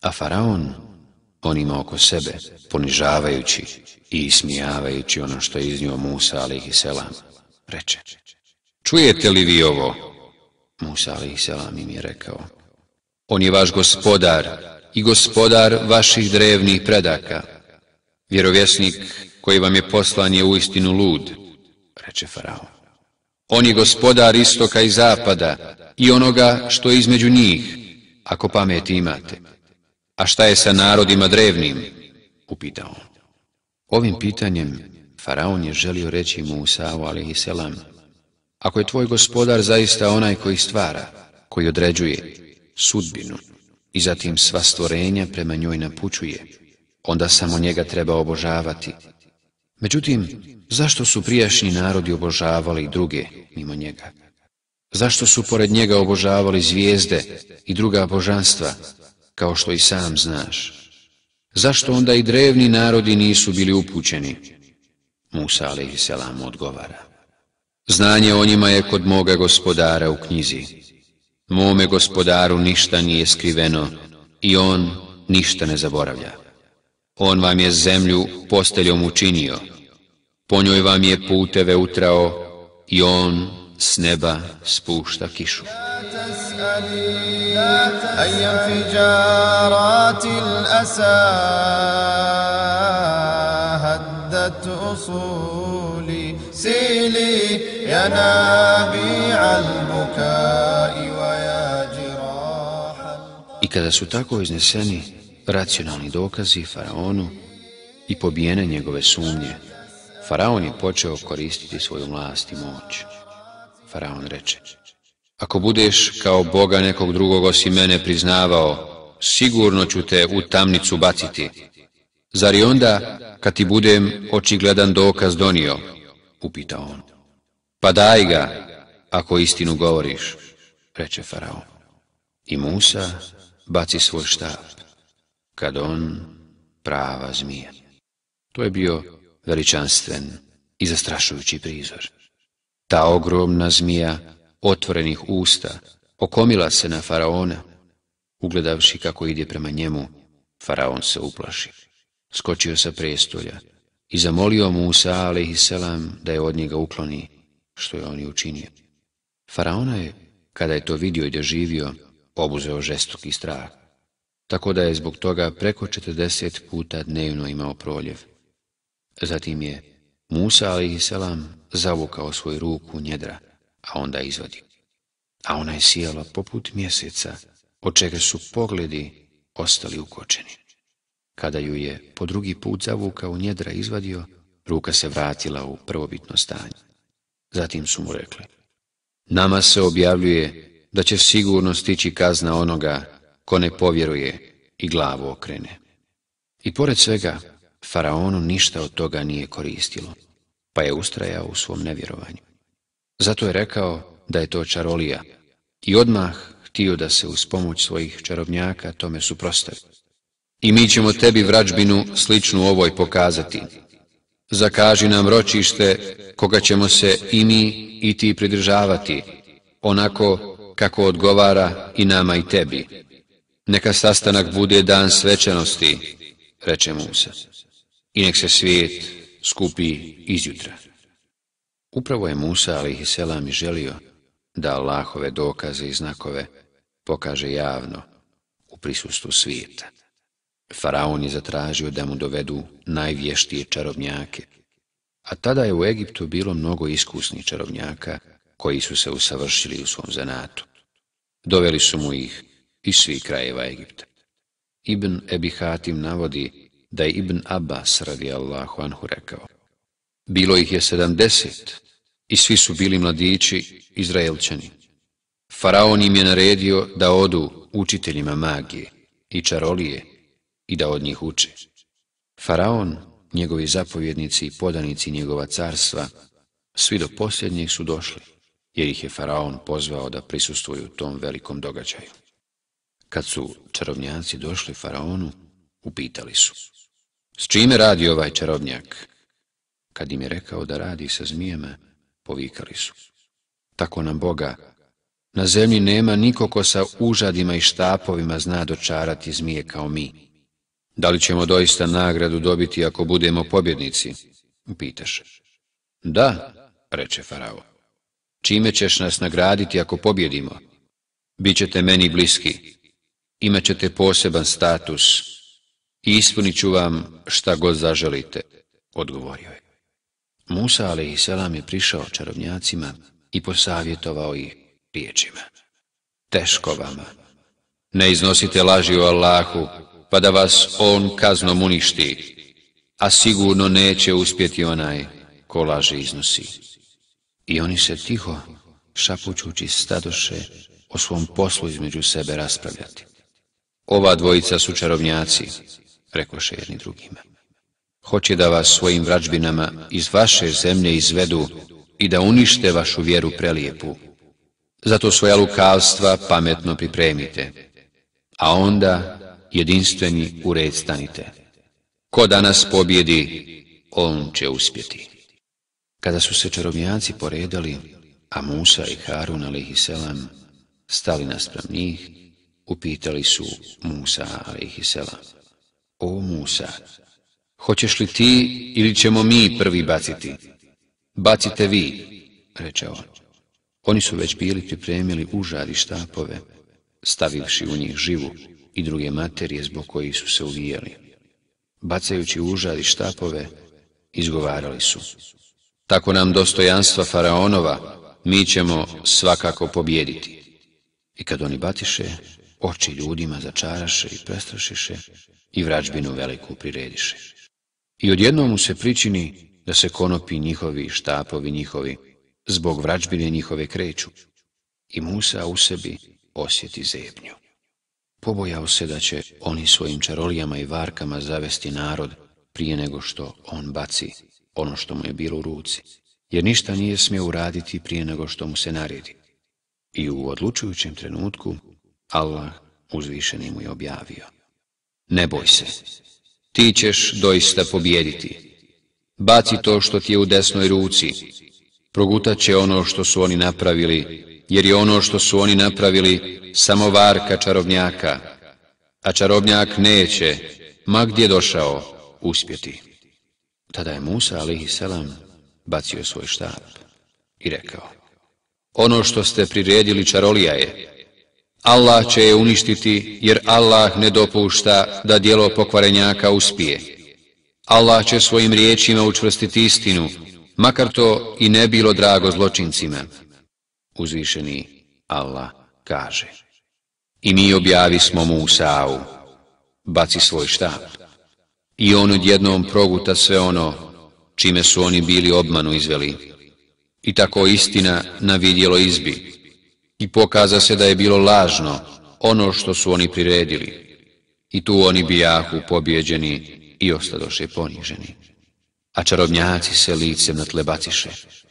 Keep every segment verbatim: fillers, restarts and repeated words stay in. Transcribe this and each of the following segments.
A Faraon, on ima oko sebe, ponižavajući i ismijavajući ono što je iznio Musa alejhiselam, reče: čujete li vi ovo? Musa alejhiselam im je rekao: on je vaš gospodar i gospodar vaših drevnih predaka. Vjerovjesnik koji vam je poslan je uistinu lud, reče Faraon. On je gospodar istoka i zapada i onoga što je između njih, ako pamet imate. A šta je sa narodima drevnim? Upitao on. Ovim pitanjem Faraon je želio reći Musau alejhiselam: ako je tvoj gospodar zaista onaj koji stvara, koji određuje sudbinu i zatim sva stvorenja prema njoj napućuje, onda samo njega treba obožavati. Međutim, zašto su prijašnji narodi obožavali druge mimo njega? Zašto su pored njega obožavali zvijezde i druga božanstva, kao što i sam znaš? Zašto onda i drevni narodi nisu bili upućeni? Musa alejhiselam odgovara: znanje o njima je kod moga gospodara u knjizi. Mome gospodaru ništa nije skriveno i on ništa ne zaboravlja. On vam je zemlju posteljom učinio, po njoj vam je puteve utrao i on s neba spušta kišu. I kada su tako izneseni racionalni dokazi Faraonu i pobijene njegove sumnje, Faraon je počeo koristiti svoju vlast i moć. Faraon reče: ako budeš kao Boga nekog drugog osim mene priznavao, sigurno ću te u tamnicu baciti. Zar i onda, kad ti budem očigledan dokaz donio? Upitao on. Pa daj ga, ako istinu govoriš, reče Faraon. I Musa baci svoj štap, kad on prava zmija. To je bio veličanstven i zastrašujući prizor. Ta ogromna zmija otvorenih usta okomila se na Faraona. Ugledavši kako ide prema njemu, Faraon se uplaši. Skočio sa prestolja i zamolio Musa alejhiselam da je od njega ukloni, što je on i učinio. Faraona je, kada je to vidio i doživio, obuzeo žestoki strah, tako da je zbog toga preko četrdeset puta dnevno imao proljev. Zatim je Musa alejhiselam zavukao svoju ruku u njedra, a onda izvadio. A ona je sijala poput mjeseca, od čega su pogledi ostali ukočeni. Kada ju je po drugi put zavukao u njedra izvadio, ruka se vratila u prvobitno stanje. Zatim su mu rekli: nama se objavljuje da će sigurno stići kazna onoga ko ne povjeruje i glavu okrene. I pored svega, Faraonu ništa od toga nije koristilo, pa je ustrajao u svom nevjerovanju. Zato je rekao da je to čarolija i odmah htio da se uz pomoć svojih čarobnjaka tome suprotstavi. I mi ćemo tebi vrađbinu sličnu ovoj pokazati. Zakaži nam ročište koga ćemo se i mi i ti pridržavati, onako kako odgovara i nama i tebi. Neka sastanak bude dan svečanosti, reče Musa, i nek se svijet skupi izjutra. Upravo je Musa alejhiselam i želio da Allahove dokaze i znakove pokaže javno u prisustvu svijeta. Faraon je zatražio da mu dovedu najvještije čarobnjake, a tada je u Egiptu bilo mnogo iskusnih čarobnjaka koji su se usavršili u svom zanatu. Doveli su mu ih iz svih krajeva Egipta. Ibn Ebi Hatim navodi da je Ibn Abbas radijallahu anhu rekao: bilo ih je sedamdeset i svi su bili mladići Izraelčani. Faraon im je naredio da odu učiteljima magije i čarolije i da od njih uče. Faraon, njegovi zapovjednici i podanici njegova carstva, svi do posljednjih su došli, jer ih je Faraon pozvao da prisustvuju tom velikom događaju. Kad su čarobnjaci došli Faraonu, upitali su: s čime radi ovaj čarobnjak? Kad im je rekao da radi sa zmijama, povikali su: tako nam Boga, Na zemlji nema niko ko sa užadima i štapovima zna dočarati zmije kao mi. Da li ćemo doista nagradu dobiti ako budemo pobjednici? Pitaše. Da, reče Farao. Čime ćeš nas nagraditi ako pobjedimo? Bićete meni bliski, imat ćete poseban status i ispunit ću vam šta god zaželite, odgovorio je. Musa alejhiselam je prišao čarobnjacima i posavjetovao ih riječima. Teško vama, ne iznosite laži o Allahu, pa da vas on kaznom uništi, a sigurno neće uspjeti onaj ko laži iznosi. I oni se tiho, šapućući, stadoše o svom poslu između sebe raspravljati. Ova dvojica su čarobnjaci, rekoše jedni drugima. Hoće da vas svojim vražbinama iz vaše zemlje izvedu i da unište vašu vjeru prelijepu. Zato svoja lukavstva pametno pripremite, a onda jedinstveni u red stanite. Ko danas pobjedi, on će uspjeti. Kada su se čarobnjaci poredali, a Musa i Harun alejhiselam stali naspram njih, upitali su Musa alejhiselam. O Musa, hoćeš li ti ili ćemo mi prvi baciti? Bacite vi, reče on. Oni su već bili pripremili užad i štapove, stavivši u njih živu i druge materije zbog kojih su se uvijali. Bacajući užad i štapove, izgovarali su. Tako nam dostojanstva faraonova, mi ćemo svakako pobjediti. I kad oni batiše, oči ljudima začaraše i prestrašiše i vražbinu veliku prirediše. I odjednom mu se pričini da se konopi njihovi, štapovi njihovi, zbog vražbine njihove kreću. I Musa u sebi osjeti zebnju. Pobojao se da će oni svojim čarolijama i varkama zavesti narod prije nego što on baci ono što mu je bilo u ruci, jer ništa nije smio uraditi prije nego što mu se naredi. I u odlučujućem trenutku Allah uzvišeni mu je objavio. Ne boj se, ti ćeš doista pobijediti. Baci to što ti je u desnoj ruci. Progutat će ono što su oni napravili, jer je ono što su oni napravili samo varka čarobnjaka, a čarobnjak neće, ma gdje došao, uspjeti. Tada je Musa alejhiselam bacio svoj štap i rekao. Ono što ste priredili čarolija je. Allah će je uništiti, jer Allah ne dopušta da djelo pokvarenjaka uspije. Allah će svojim riječima učvrstiti istinu, makar to i ne bilo drago zločincima. Uzvišeni Allah kaže. I mi objavismo Musau, baci svoj štap. I on odjednom proguta sve ono čime su oni bili obmanu izveli. I tako istina na vidjelo izbi. I pokaza se da je bilo lažno ono što su oni priredili. I tu oni bijahu pobjeđeni i ostadoše poniženi. A čarobnjaci se licem na tle baciše.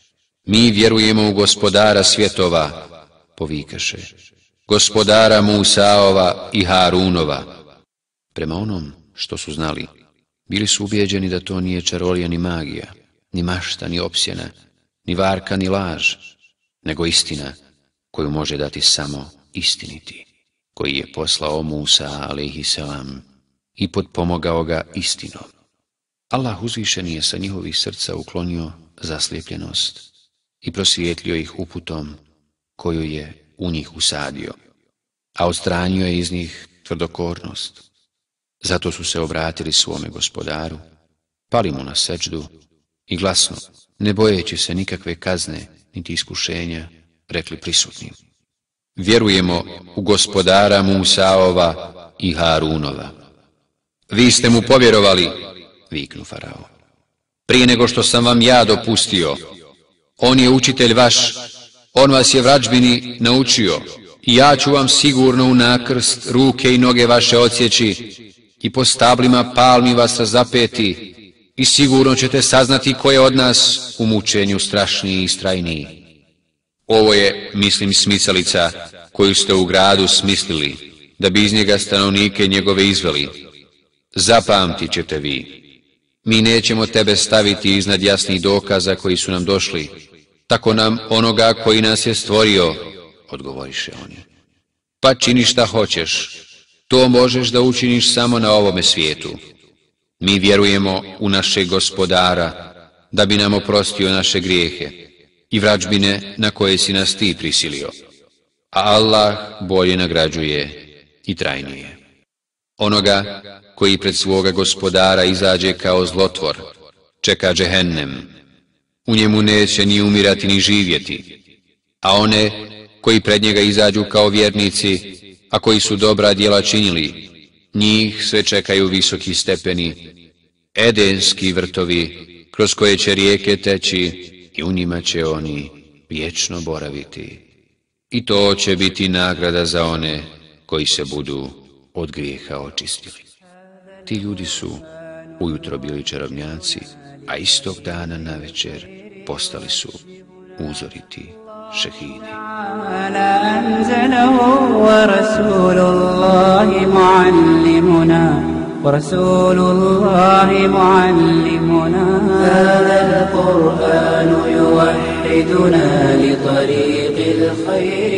Mi vjerujemo u gospodara svjetova, povikaše. Gospodara Musaova i Harunova. Prema onom što su znali, bili su ubijeđeni da to nije čarolija ni magija, ni mašta, ni opsjena, ni varka, ni laž, nego istina koju može dati samo istiniti, koji je poslao Musa alejhiselam i potpomogao ga istinom. Allah uzvišeni je sa njihovih srca uklonio zaslijepljenost i prosvijetlio ih uputom koju je u njih usadio, a odstranio je iz njih tvrdokornost. Zato su se obratili svome gospodaru, pali mu na sećdu i glasno, ne bojeći se nikakve kazne niti iskušenja, rekli prisutnim. Vjerujemo u gospodara Musaova i Harunova. Vi ste mu povjerovali, viknu Farao. Prije nego što sam vam ja dopustio, on je učitelj vaš, on vas je vražbini naučio i ja ću vam sigurno u nakrst ruke i noge vaše odsjeći i po stablima palmi vas razapeti i sigurno ćete saznati ko je od nas u mučenju strašniji i strajniji. Ovo je, mislim, smicalica koju ste u gradu smislili, da bi iz njega stanovnike njegove izveli. Zapamtit ćete vi. Mi nećemo tebe staviti iznad jasnih dokaza koji su nam došli. Tako nam onoga koji nas je stvorio, odgovoriše oni. Pa čini šta hoćeš, to možeš da učiniš samo na ovome svijetu. Mi vjerujemo u našeg Gospodara, da bi nam oprostio naše grijehe i vražbine na koje si nas ti prisilio. A Allah bolje nagrađuje i trajnije. Onoga koji pred svoga Gospodara izađe kao zlotvor, čeka džehennem. U njemu neće ni umirati ni živjeti. A one koji pred njega izađu kao vjernici, a koji su dobra djela činili, njih sve čekaju visoki stepeni, edenski vrtovi, kroz koje će rijeke teći i u njima će oni vječno boraviti. I to će biti nagrada za one koji se budu od grijeha očistili. Ti ljudi su ujutro bili čarobnjaci, a istog dana na večer postali su uzoriti šehidi. ورسول الله معلمنا هذا القرآن يوحدنا لطريق الخير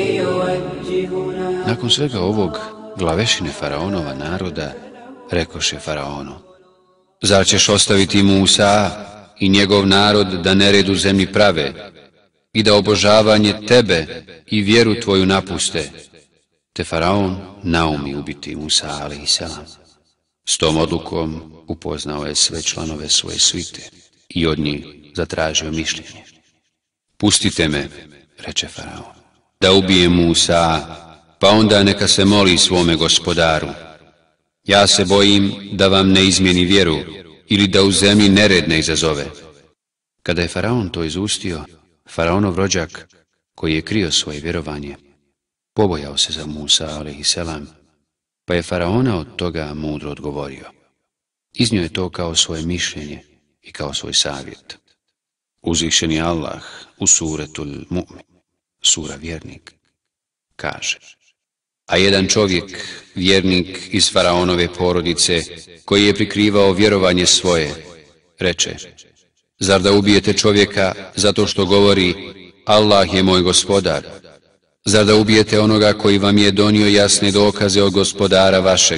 يوجهنا. Nakon svega ovog, glavešine faraonova naroda rekoše faraonu: Zar ćeš ostaviti Musa i njegov narod da nered u zemlji prave i da obožavanje tebe i vjeru tvoju napuste? Te faraon naumi ubiti Musa alejhiselam. S tom odlukom upoznao je sve članove svoje svite i od njih zatražio mišljenje. Pustite me, reče faraon, da ubijem Musa, pa onda neka se moli svome Gospodaru. Ja se bojim da vam ne izmijeni vjeru ili da u zemlji nered ne izazove. Kada je faraon to izustio, faraonov rođak, koji je krio svoje vjerovanje, pobojao se za Musa alejhiselam, pa je faraona od toga mudro odgovorio. Iznio je to kao svoje mišljenje i kao svoj savjet. Uzvišeni Allah u suretul Mu'min, sura vjernik, kaže: A jedan čovjek, vjernik iz faraonove porodice, koji je prikrivao vjerovanje svoje, reče: Zar da ubijete čovjeka zato što govori Allah je moj gospodar? Zar da ubijete onoga koji vam je donio jasne dokaze od Gospodara vašeg?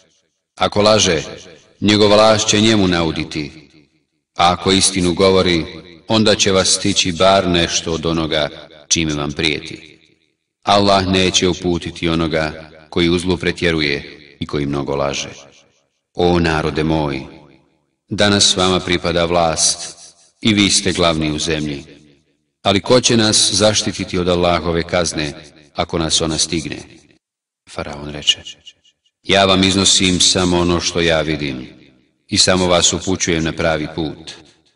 Ako laže, njegova laž će njemu nauditi, a ako istinu govori, onda će vas stići bar nešto od onoga čime vam prijeti. Allah neće uputiti onoga koji u zlu pretjeruje i koji mnogo laže. O narode moj, danas vama pripada vlast i vi ste glavni u zemlji. Ali ko će nas zaštititi od Allahove kazne, ako nas ona stigne? Faraon reče: Ja vam iznosim samo ono što ja vidim i samo vas upućujem na pravi put.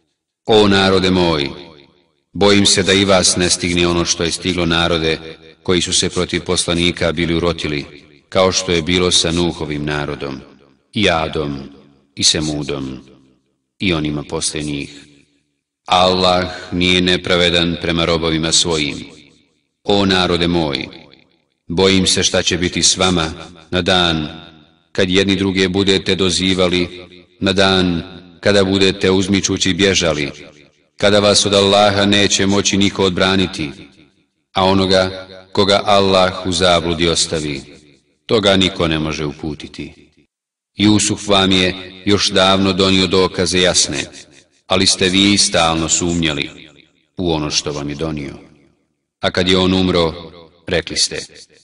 O narode moj, bojim se da i vas ne stigne ono što je stiglo narode koji su se protiv poslanika bili urotili, kao što je bilo sa Nuhovim narodom, i Adom, i Semudom, i onima poslije njih. Allah nije nepravedan prema robovima svojim. O narode moj, bojim se šta će biti s vama na dan kad jedni druge budete dozivali, na dan kada budete uzmičući bježali, kada vas od Allaha neće moći niko odbraniti, a onoga koga Allah u zabludi ostavi, toga niko ne može uputiti. Jusuf vam je još davno donio dokaze jasne, ali ste vi stalno sumnjali u ono što vam je donio. A kad je on umro, rekli ste: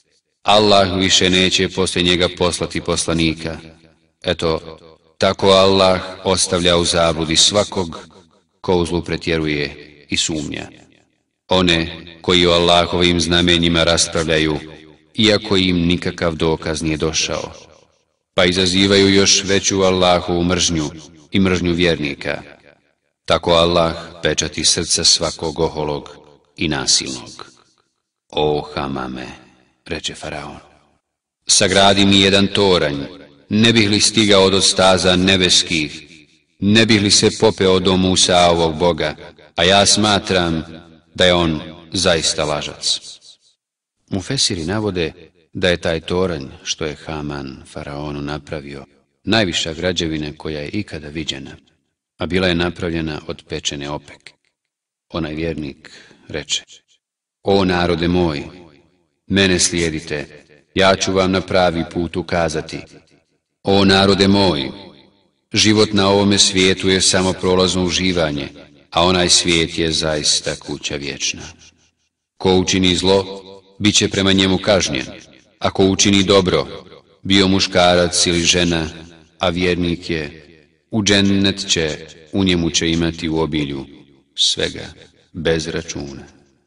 Allah više neće poslije njega poslati poslanika. Eto, tako Allah ostavlja u zabludi svakog ko u zlu pretjeruje i sumnja. One koji o Allahovim znamenjima raspravljaju, iako im nikakav dokaz nije došao, pa izazivaju još veću Allahovu mržnju i mržnju vjernika. Tako Allah pečati srca svakog oholog i nasilnog. O Hamame, reče faraon, sagradi mi jedan toranj, ne bih li stigao do staza nebeskih, ne bih li se popeo do Musa ovog Boga, a ja smatram da je on zaista lažac. Mufesiri navode da je taj toranj što je Haman faraonu napravio najviša građevina koja je ikada viđena, a bila je napravljena od pečene opeke. Onaj vjernik reče: O narode moj, Mene slijedite, ja ću vam na pravi put ukazati. O narode moj, život na ovome svijetu je samo prolazno uživanje, a onaj svijet je zaista kuća vječna. Ko učini zlo, bit će prema njemu kažnjen. Ako učini dobro, bio muškarac ili žena, a vjernik je, u džennet će, u njemu će imati u obilju svega, bez računa.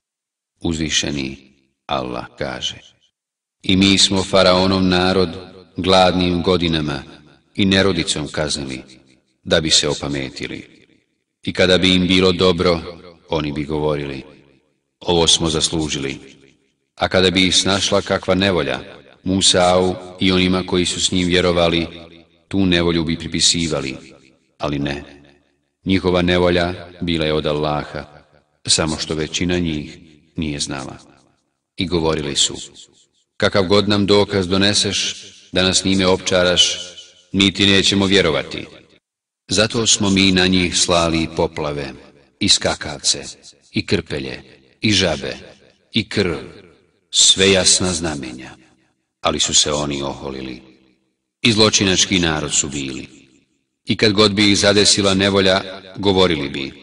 Uzvišeni Allah kaže: I mi smo faraonov narod gladnim godinama i nerodicom kaznili, da bi se opametili. I kada bi im bilo dobro, oni bi govorili: ovo smo zaslužili. A kada bi ih snašla kakva nevolja, Musau i onima koji su s njim vjerovali, tu nevolju bi pripisivali, ali ne. Njihova nevolja bila je od Allaha, samo što većina njih nije znala. I govorili su: kakav god nam dokaz doneseš, da nas njime opčaraš, mi ti nećemo vjerovati. Zato smo mi na njih slali poplave, i skakavce, i krpelje, i žabe, i krv, sve jasna znamenja. Ali su se oni oholili. I zločinački narod su bili. I kad god bi ih zadesila nevolja, govorili bi: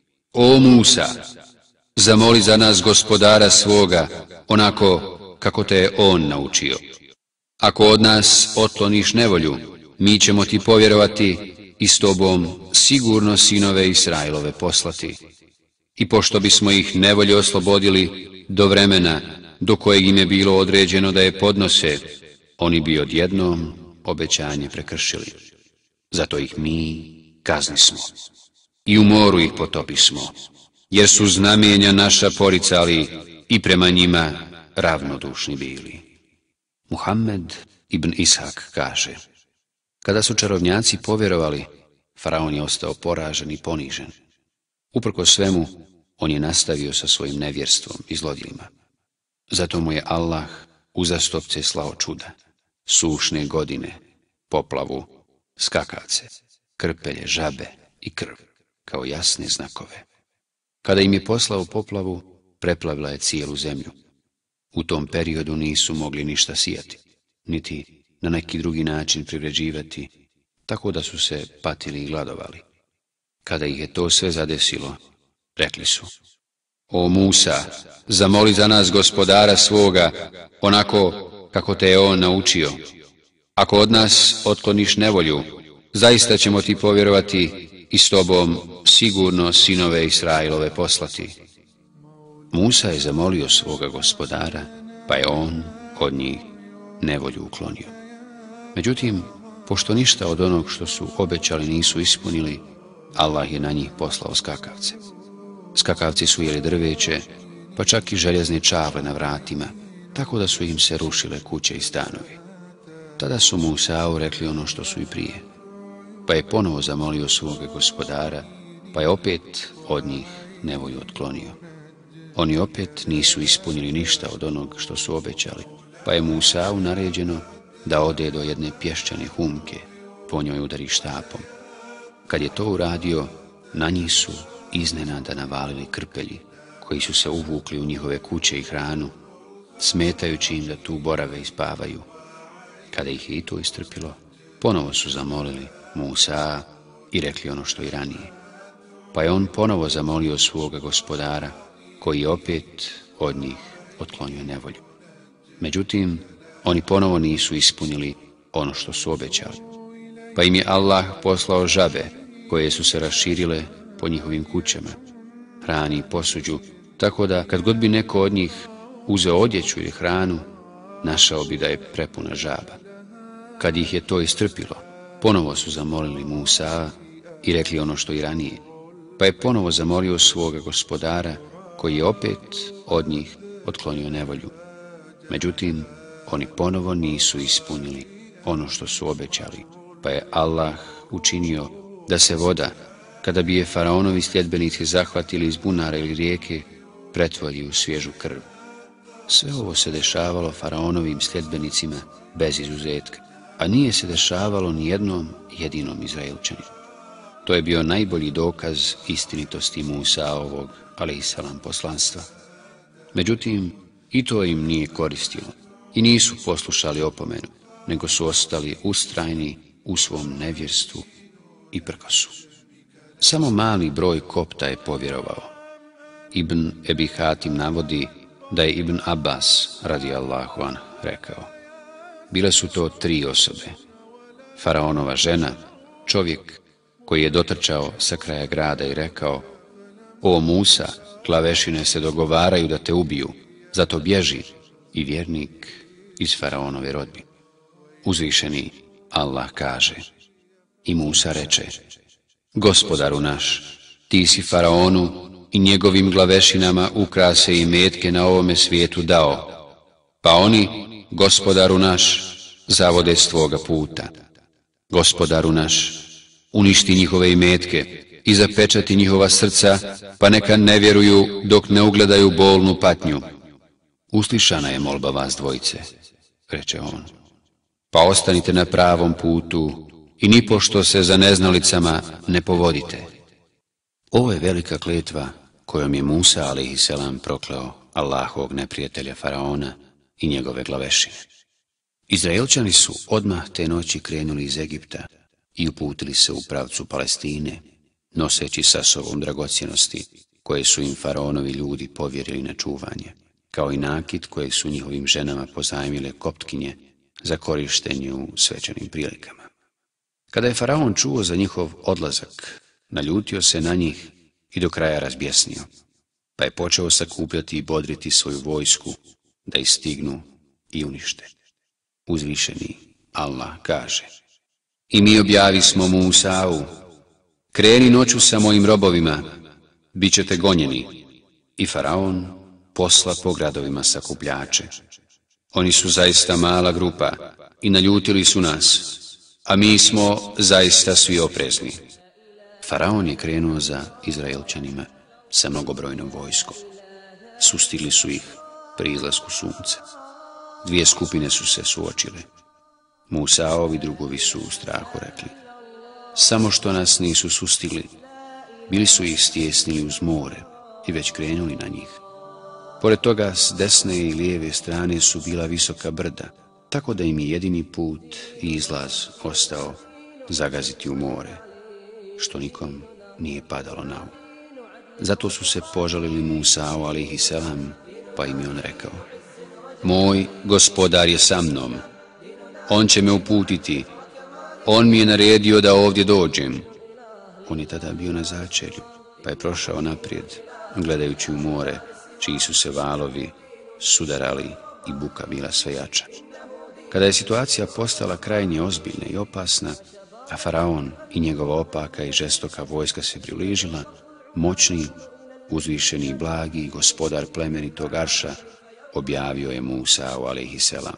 o Musa, zamoli za nas gospodara svoga, onako kako te je on naučio. Ako od nas otkloniš nevolju, mi ćemo ti povjerovati i s tobom sigurno sinove Israilove poslati. I pošto bismo ih nevolje oslobodili do vremena do kojeg im je bilo određeno da je podnose, oni bi odjednom obećanje prekršili. Zato ih mi kaznismo i u moru ih potopismo, jer su znamenja naša poricali i prema njima ravnodušni bili. Muhammed ibn Ishak kaže: kada su čarovnjaci povjerovali, faraon je ostao poražen i ponižen. Uprkos svemu, on je nastavio sa svojim nevjerstvom i zlodjelima. Zato mu je Allah uzastopce slao čuda, sušne godine, poplavu, skakavce, krpelje, žabe i krv, kao jasne znakove. Kada im je poslao poplavu, preplavila je cijelu zemlju. U tom periodu nisu mogli ništa sijati, niti na neki drugi način privređivati, tako da su se patili i gladovali. Kada ih je to sve zadesilo, rekli su: o Musa, zamoli za nas gospodara svoga, onako kako te je on naučio. Ako od nas otkloniš nevolju, zaista ćemo ti povjerovati i s tobom sigurno sinove Israilove poslati. Musa je zamolio svoga gospodara, pa je on od njih nevolju uklonio. Međutim, pošto ništa od onog što su obećali nisu ispunili, Allah je na njih poslao skakavce. Skakavci su jeli drveće, pa čak i željezne čavle na vratima, tako da su im se rušile kuće i stanovi. Tada su Musau rekli ono što su i prije, pa je ponovo zamolio svoga gospodara, pa je opet od njih nevolju otklonio. Oni opet nisu ispunili ništa od onog što su obećali, pa je Musau naređeno da ode do jedne pješčane humke, po njoj udari štapom. Kad je to uradio, na njih su iznenada navalili krpelji, koji su se uvukli u njihove kuće i hranu, smetajući im da tu borave i spavaju. Kada ih je i to istrpilo, ponovo su zamolili Musa i rekli ono što i ranije. Pa je on ponovo zamolio svoga gospodara, koji je opet od njih otklonio nevolju. Međutim, oni ponovo nisu ispunili ono što su obećali. Pa im je Allah poslao žabe, koje su se raširile po njihovim kućama, hrani i posuđu, tako da kad god bi neko od njih uzeo odjeću ili hranu, našao bi da je prepuna žaba. Kad ih je to istrpilo, ponovo su zamolili Musa i rekli ono što i ranije. Pa je ponovo zamolio svoga gospodara, koji je opet od njih otklonio nevolju. Međutim, oni ponovo nisu ispunili ono što su obećali, pa je Allah učinio da se voda, kada bi je faraonovi sljedbenici zahvatili iz bunara ili rijeke, pretvori u svježu krv. Sve ovo se dešavalo faraonovim sljedbenicima bez izuzetka, a nije se dešavalo ni jednom jedinom Izraelčaninu. To je bio najbolji dokaz istinitosti Musaovog alejhiselam poslanstva. Međutim, I to im nije koristilo i nisu poslušali opomenu, nego su ostali ustrajni u svom nevjerstvu i prkosu. Samo mali broj kopta je povjerovao. Ibn Ebi Hatim navodi da je Ibn Abbas, radijallahu anh, rekao: bile su to tri osobe. Faraonova žena, čovjek koji je dotrčao sa kraja grada i rekao: o Musa, klavešine se dogovaraju da te ubiju, zato bježi, i vjernik iz Faraonove rodbine. Uzvišeni Allah kaže: i Musa reče: gospodaru naš, ti si Faraonu i njegovim glavešinama ukrase i metke na ovome svijetu dao, pa oni, gospodaru naš, zavode s tvoga puta. Gospodaru naš, uništi njihove imetke i zapečati njihova srca, pa neka ne vjeruju dok ne ugledaju bolnu patnju. Uslišana je molba vas dvojice, reče on, pa ostanite na pravom putu i nipošto se za neznalicama ne povodite. Ovo je velika kletva kojom je Musa alejhiselam prokleo Allahovog neprijatelja Faraona i njegove glavešine. Izraelčani su odmah te noći krenuli iz Egipta i uputili se u pravcu Palestine, noseći sa sobom dragocjenosti koje su im Faraonovi ljudi povjerili na čuvanje, kao i nakit koje su njihovim ženama pozajmile Koptkinje za korištenje u svečanim prilikama. Kada je Faraon čuo za njihov odlazak, naljutio se na njih i do kraja razbjesnio, pa je počeo sakupljati i bodriti svoju vojsku da ih stignu i unište. Uzvišeni Allah kaže: i mi objavismo Musau: kreni noću sa mojim robovima, bit ćete gonjeni. I Faraon posla po gradovima sakupljače. Oni su zaista mala grupa i naljutili su nas, a mi smo zaista svi oprezni. Faraon je krenuo za Izraelčanima sa mnogobrojnom vojskom. Sustigli su ih pri izlasku sunca. Dvije skupine su se suočile. Musaovi drugovi su u strahu rekli: samo što nas nisu sustigli, bili su ih stjesnili uz more i već krenuli na njih. Pored toga, s desne i lijeve strane su bila visoka brda, tako da im je jedini put i izlaz ostao zagaziti u more, što nikom nije padalo na um. Zato su se požalili Musau alejhiselam, pa im je on rekao: moj gospodar je sa mnom, on će me uputiti, on mi je naredio da ovdje dođem. On je tada bio na začelju, pa je prošao naprijed, gledajući u more, čiji su se valovi sudarali i buka bila sve jača. Kada je situacija postala krajnje ozbiljna i opasna, a Faraon i njegova opaka i žestoka vojska se približila, moćni, uzvišeni i blagi gospodar plemenitog arša objavio je Musau alejhiselam: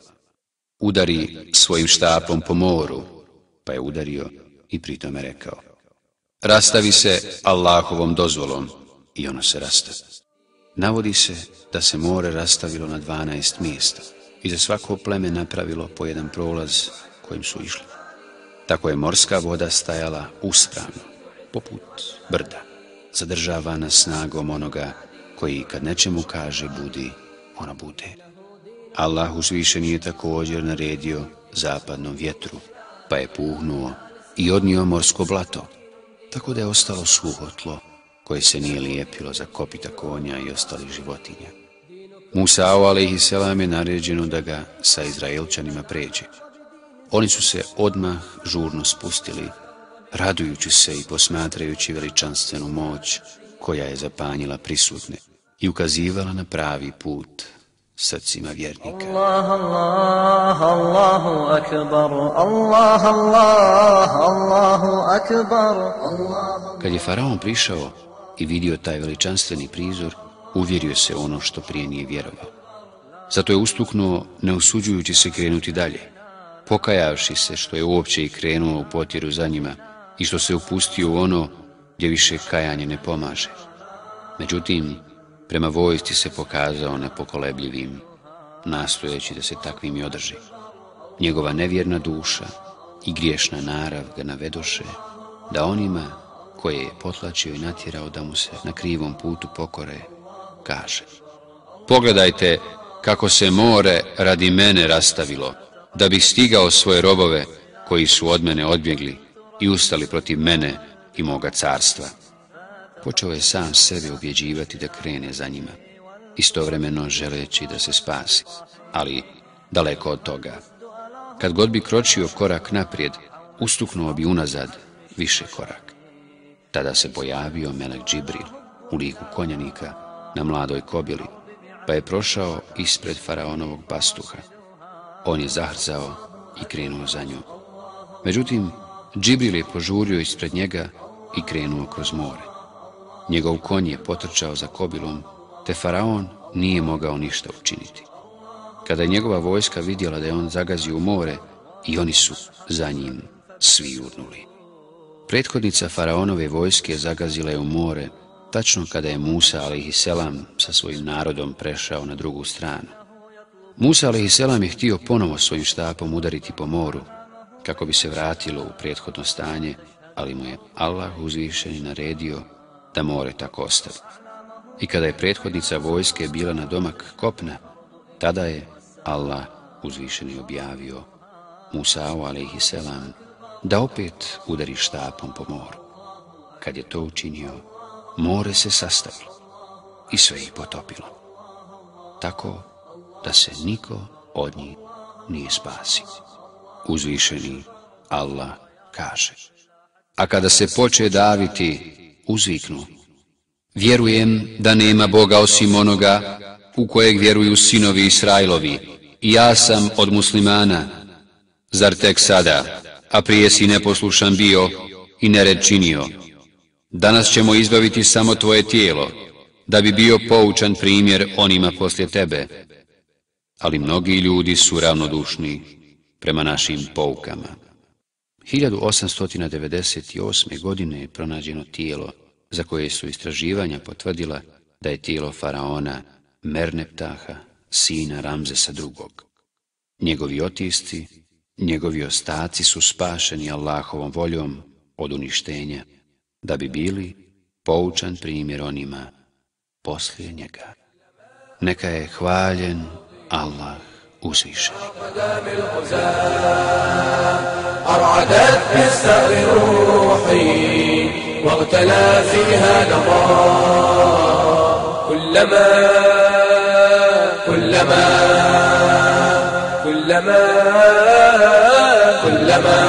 udari svojim štapom po moru, pa je udario i pritome rekao: rastavi se Allahovom dozvolom, i ono se rastavi. Navodi se da se more rastavilo na dvanaest mjesta i za svako pleme napravilo po jedan prolaz kojim su išli. Tako je morska voda stajala uspravno, poput brda, zadržavana snagom onoga koji kad nečemu kaže budi, ono bude. Allah uzvišeni je također naredio zapadnom vjetru, pa je puhnuo i odnio morsko blato, tako da je ostalo suho tlo koje se nije lijepilo za kopita konja i ostalih životinja. Musau alejhiselam je naređeno da ga sa Izraelčanima pređe. Oni su se odmah žurno spustili, radujući se i posmatrajući veličanstvenu moć koja je zapanjila prisutne i ukazivala na pravi put srcima vjernika. Allah, Allah, Allahu akbar, Allah, Allah, Allahu akbar. Kad je Faraon prišao i vidio taj veličanstveni prizor, uvjerio se ono što prije nije vjerovao. Zato je ustuknuo, ne usuđujući se krenuti dalje, pokajavši se što je uopće i krenuo u potjeru za njima i što se upustio u ono gdje više kajanje ne pomaže. Međutim, prema vojsci se pokazao nepokolebljivim, nastojeći da se takvim i održi. Njegova nevjerna duša i griješna narav ga navedoše da onima koje je potlačio i natjerao da mu se na krivom putu pokore, kaže: pogledajte kako se more radi mene rastavilo, da bih stigao svoje robove koji su od mene odbjegli i ustali protiv mene i moga carstva. Počeo je sam sebe ubjeđivati da krene za njima, istovremeno želeći da se spasi, ali daleko od toga. Kad god bi kročio korak naprijed, ustuknuo bi unazad više korak. Tada se pojavio melek Džibril u liku konjanika na mladoj kobili, pa je prošao ispred faraonovog pastuha. On je zahrzao i krenuo za njom. Međutim, Džibril je požurio ispred njega i krenuo kroz more. Njegov konj je potrčao za kobilom, te faraon nije mogao ništa učiniti. Kada je njegova vojska vidjela da je on zagazio u more, i oni su za njim svi jurnuli. Prethodnica faraonove vojske zagazila je u more, tačno kada je Musa alejhiselam sa svojim narodom prešao na drugu stranu. Musa alejhiselam je htio ponovo svojim štapom udariti po moru, kako bi se vratilo u prethodno stanje, ali mu je Allah uzvišeni naredio da more tako ostavi. I kada je prethodnica vojske bila na domak kopna, tada je Allah uzvišeni objavio Musa'u alejhiselam da opet udari štapom po moru. Kad je to učinio, more se sastavilo i sve ih potopilo, tako da se niko od njih nije spasio. Uzvišeni Allah kaže: a kada se poče daviti, uzviknu: vjerujem da nema Boga osim onoga u kojeg vjeruju sinovi Israilovi, i ja sam od muslimana. Zar tek sada, a prije si neposlušan bio i nered činio? Danas ćemo izbaviti samo tvoje tijelo, da bi bio poučan primjer onima poslije tebe. Ali mnogi ljudi su ravnodušni prema našim poukama. hiljadu osamsto devedeset osme. godine je pronađeno tijelo za koje su istraživanja potvrdila da je tijelo faraona Merneptaha, sina Ramzesa drugog. Njegovi otisci, njegovi ostaci su spašeni Allahovom voljom od uništenja, da bi bili poučan primjer onima poslije njega. Neka je hvaljen Allah uzvišen. أرعدت بالثأر روحي واغتلى فيها نظام كلما كلما كلما كلما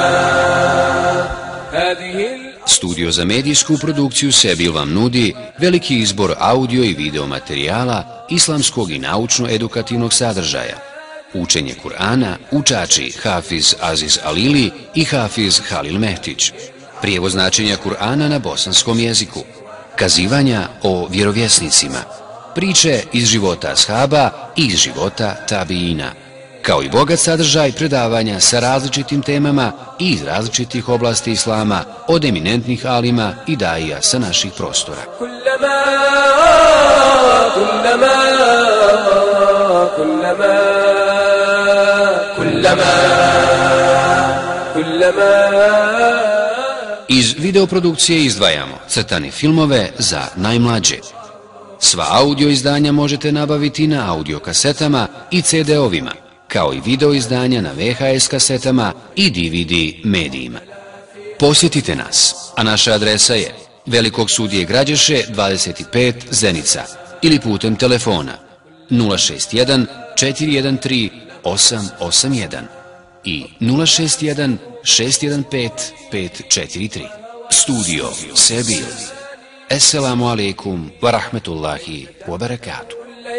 هذه Studio za medijsku produkciju Sebil vam nudi veliki izbor audio i video materijala islamskog i naučno-edukativnog sadržaja. Učenje Kur'ana, učači Hafiz Aziz Alili i Hafiz Halil Mehtić. Prijevoz značenja Kur'ana na bosanskom jeziku. Kazivanja o vjerovjesnicima. Priče iz života ashaba i iz života tabiina. Kao i bogat sadržaj predavanja sa različitim temama i iz različitih oblasti islama od eminentnih alima i daija sa naših prostora. كلما كلما كلما كلما كلما Iz videoprodukcije izdvajamo crtane filmove za najmlađe. Sva audio izdanja možete nabaviti na audio kasetama i ce de ovima, kao i video izdanja na ve ha es kasetama i de ve de medijima. Posjetite nas, a naša adresa je Velikog sudije Građeše dvadeset pet Zenica ili putem telefona nula šest jedan četiri jedan tri osam osam jedan i nula šest jedan šest jedan pet pet četiri tri. Studio Sebil. Esselamu alaikum wa rahmetullahi wa barakatuh.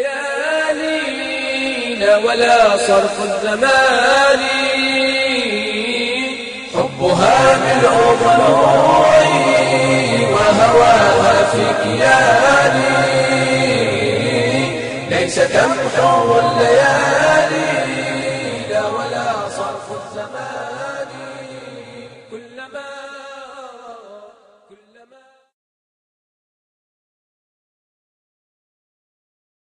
ولا صرف الزمان حبها ملء ضلوعي وهواها في كياني ليس تمحو الليالي لا ولا صرف الزمان